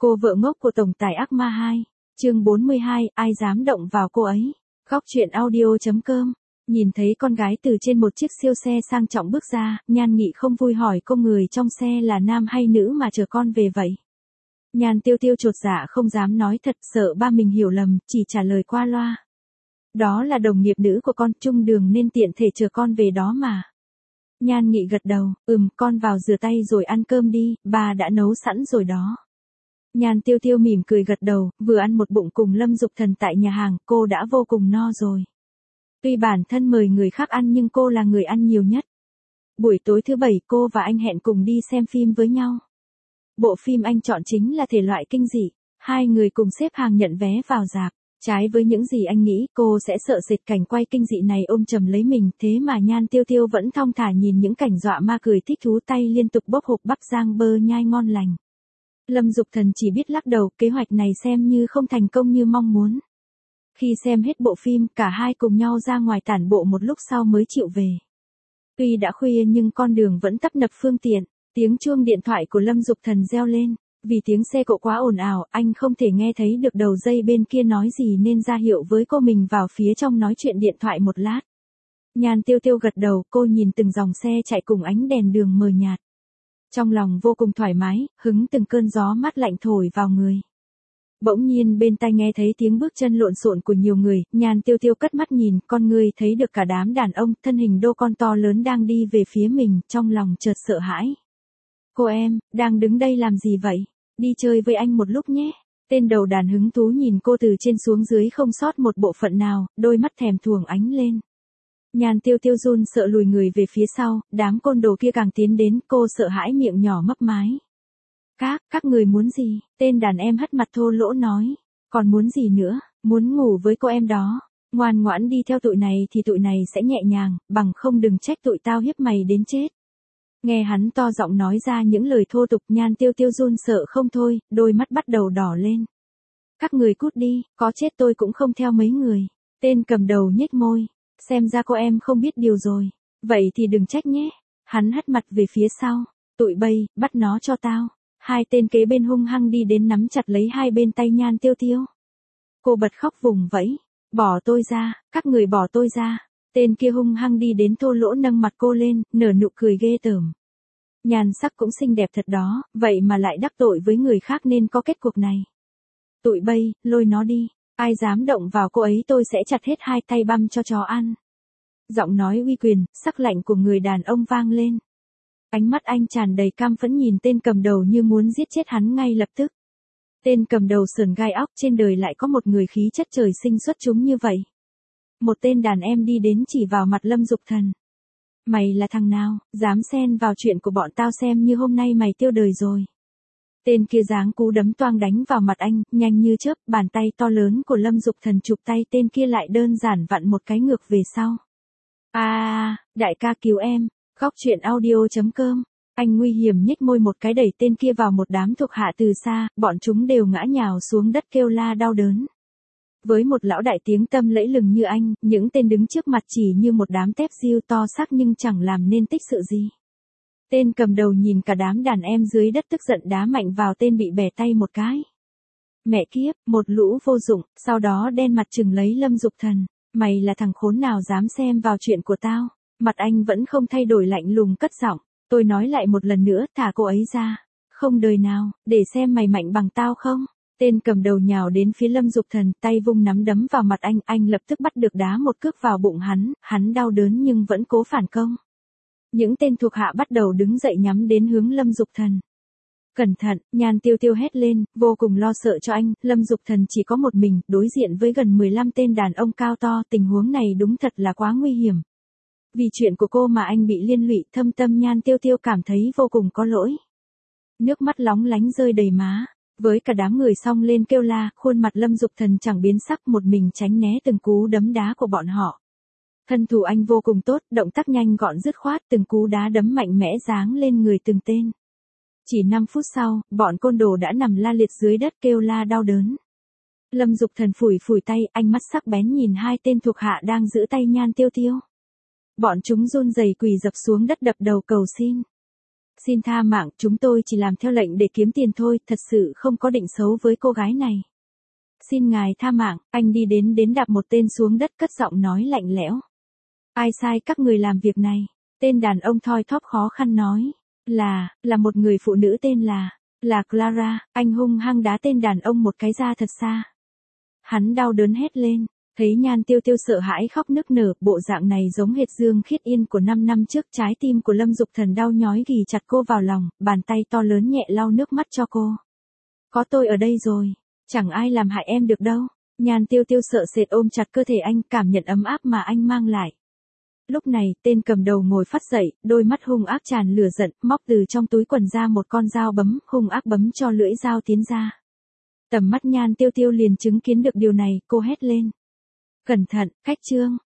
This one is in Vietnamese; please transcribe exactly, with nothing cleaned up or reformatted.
Cô vợ ngốc của tổng tài ác ma hai, chương bốn mươi hai, ai dám động vào cô ấy. Góc truyện audio.com. Nhìn thấy con gái từ trên một chiếc siêu xe sang trọng bước ra, Nhan Nghị không vui hỏi cô người trong xe là nam hay nữ mà chờ con về vậy. Nhan Tiêu Tiêu chột dạ không dám nói thật, sợ ba mình hiểu lầm, chỉ trả lời qua loa. Đó là đồng nghiệp nữ của con, chung đường nên tiện thể chờ con về đó mà. Nhan Nghị gật đầu, ừm, con vào rửa tay rồi ăn cơm đi, bà đã nấu sẵn rồi đó. Nhan Tiêu Tiêu mỉm cười gật đầu, vừa ăn một bụng cùng Lâm Dục Thần tại nhà hàng, cô đã vô cùng no rồi. Tuy bản thân mời người khác ăn nhưng cô là người ăn nhiều nhất. Buổi tối thứ bảy cô và anh hẹn cùng đi xem phim với nhau. Bộ phim anh chọn chính là thể loại kinh dị, hai người cùng xếp hàng nhận vé vào rạp. Trái với những gì anh nghĩ, cô sẽ sợ sệt cảnh quay kinh dị này ôm chầm lấy mình, thế mà Nhan Tiêu Tiêu vẫn thong thả nhìn những cảnh dọa ma cười thích thú, tay liên tục bóp hộp bắp rang bơ nhai ngon lành. Lâm Dục Thần chỉ biết lắc đầu, kế hoạch này xem như không thành công như mong muốn. Khi xem hết bộ phim, cả hai cùng nhau ra ngoài tản bộ một lúc sau mới chịu về. Tuy đã khuya nhưng con đường vẫn tấp nập phương tiện, tiếng chuông điện thoại của Lâm Dục Thần reo lên. Vì tiếng xe cộ quá ồn ào, anh không thể nghe thấy được đầu dây bên kia nói gì nên ra hiệu với cô mình vào phía trong nói chuyện điện thoại một lát. Nhan Tiêu Tiêu gật đầu, cô nhìn từng dòng xe chạy cùng ánh đèn đường mờ nhạt. Trong lòng vô cùng thoải mái, hứng từng cơn gió mát lạnh thổi vào người. Bỗng nhiên bên tai nghe thấy tiếng bước chân lộn xộn của nhiều người, Nhan Tiêu Tiêu cất mắt nhìn, con người thấy được cả đám đàn ông, thân hình đô con to lớn đang đi về phía mình, trong lòng chợt sợ hãi. Cô em, đang đứng đây làm gì vậy? Đi chơi với anh một lúc nhé. Tên đầu đàn hứng thú nhìn cô từ trên xuống dưới không sót một bộ phận nào, đôi mắt thèm thuồng ánh lên. Nhan Tiêu Tiêu run sợ lùi người về phía sau, đám côn đồ kia càng tiến đến, cô sợ hãi miệng nhỏ mấp mái. Các, các người muốn gì? Tên đàn em hất mặt thô lỗ nói. Còn muốn gì nữa? Muốn ngủ với cô em đó. Ngoan ngoãn đi theo tụi này thì tụi này sẽ nhẹ nhàng, bằng không đừng trách tụi tao hiếp mày đến chết. Nghe hắn to giọng nói ra những lời thô tục, Nhan Tiêu Tiêu run sợ không thôi, đôi mắt bắt đầu đỏ lên. Các người cút đi, có chết tôi cũng không theo mấy người. Tên cầm đầu nhếch môi, xem ra cô em không biết điều rồi. Vậy thì đừng trách nhé. Hắn hất mặt về phía sau, tụi bay, bắt nó cho tao. Hai tên kế bên hung hăng đi đến nắm chặt lấy hai bên tay Nhan Tiêu Tiêu. Cô bật khóc vùng vẫy, bỏ tôi ra, các người bỏ tôi ra. Tên kia hung hăng đi đến thô lỗ nâng mặt cô lên, nở nụ cười ghê tởm. Nhan sắc cũng xinh đẹp thật đó, vậy mà lại đắc tội với người khác nên có kết cục này. Tụi bay, lôi nó đi, ai dám động vào cô ấy tôi sẽ chặt hết hai tay băm cho chó ăn. Giọng nói uy quyền, sắc lạnh của người đàn ông vang lên. Ánh mắt anh tràn đầy cam phẫn nhìn tên cầm đầu như muốn giết chết hắn ngay lập tức. Tên cầm đầu sườn gai óc, trên đời lại có một người khí chất trời sinh xuất chúng như vậy. Một tên đàn em đi đến chỉ vào mặt Lâm Dục Thần. Mày là thằng nào, dám xen vào chuyện của bọn tao xem như hôm nay mày tiêu đời rồi. Tên kia giáng cú đấm toang đánh vào mặt anh, nhanh như chớp, bàn tay to lớn của Lâm Dục Thần chụp tay tên kia lại đơn giản vặn một cái ngược về sau. À, đại ca cứu em, góc truyện audio.com. Anh nguy hiểm nhếch môi một cái đẩy tên kia vào một đám thuộc hạ từ xa, bọn chúng đều ngã nhào xuống đất kêu la đau đớn. Với một lão đại tiếng tăm lẫy lừng như anh, những tên đứng trước mặt chỉ như một đám tép diêu to xác nhưng chẳng làm nên tích sự gì. Tên cầm đầu nhìn cả đám đàn em dưới đất tức giận đá mạnh vào tên bị bẻ tay một cái. Mẹ kiếp, một lũ vô dụng, sau đó đen mặt trừng lấy Lâm Dục Thần. Mày là thằng khốn nào dám xem vào chuyện của tao? Mặt anh vẫn không thay đổi lạnh lùng cất giọng. Tôi nói lại một lần nữa, thả cô ấy ra. Không đời nào, để xem mày mạnh bằng tao không? Tên cầm đầu nhào đến phía Lâm Dục Thần, tay vung nắm đấm vào mặt anh, anh lập tức bắt được đá một cước vào bụng hắn, hắn đau đớn nhưng vẫn cố phản công. Những tên thuộc hạ bắt đầu đứng dậy nhắm đến hướng Lâm Dục Thần. Cẩn thận, Nhan Tiêu Tiêu hét lên, vô cùng lo sợ cho anh, Lâm Dục Thần chỉ có một mình, đối diện với gần mười lăm tên đàn ông cao to, tình huống này đúng thật là quá nguy hiểm. Vì chuyện của cô mà anh bị liên lụy, thâm tâm Nhan Tiêu Tiêu cảm thấy vô cùng có lỗi. Nước mắt lóng lánh rơi đầy má. Với cả đám người xông lên kêu la, khuôn mặt Lâm Dục Thần chẳng biến sắc, một mình tránh né từng cú đấm đá của bọn họ. Thân thủ anh vô cùng tốt, động tác nhanh gọn dứt khoát, từng cú đá đấm mạnh mẽ giáng lên người từng tên. Chỉ năm phút sau, bọn côn đồ đã nằm la liệt dưới đất kêu la đau đớn. Lâm Dục Thần phủi phủi tay, ánh mắt sắc bén nhìn hai tên thuộc hạ đang giữ tay Nhan Tiêu Tiêu. Bọn chúng run rẩy quỳ dập xuống đất đập đầu cầu xin. Xin tha mạng, chúng tôi chỉ làm theo lệnh để kiếm tiền thôi, thật sự không có định xấu với cô gái này. Xin ngài tha mạng, anh đi đến đến đạp một tên xuống đất cất giọng nói lạnh lẽo. Ai sai các người làm việc này? Tên đàn ông thoi thóp khó khăn nói. Là, là một người phụ nữ tên là, là Clara. Anh hung hăng đá tên đàn ông một cái ra thật xa. Hắn đau đớn hét lên, thấy Nhan Tiêu Tiêu sợ hãi khóc nức nở, bộ dạng này giống hệt Dương Khiết Yên của năm năm trước. Trái tim của Lâm Dục Thần đau nhói ghì chặt cô vào lòng, bàn tay to lớn nhẹ lau nước mắt cho cô. Có tôi ở đây rồi, chẳng ai làm hại em được đâu. Nhan Tiêu Tiêu sợ sệt ôm chặt cơ thể anh, cảm nhận ấm áp mà anh mang lại. Lúc này, tên cầm đầu ngồi phát dậy, đôi mắt hung ác tràn lửa giận, móc từ trong túi quần ra một con dao bấm, hung ác bấm cho lưỡi dao tiến ra. Tầm mắt Nhan Tiêu Tiêu liền chứng kiến được điều này, cô hét lên. Cẩn thận, Khách Trương.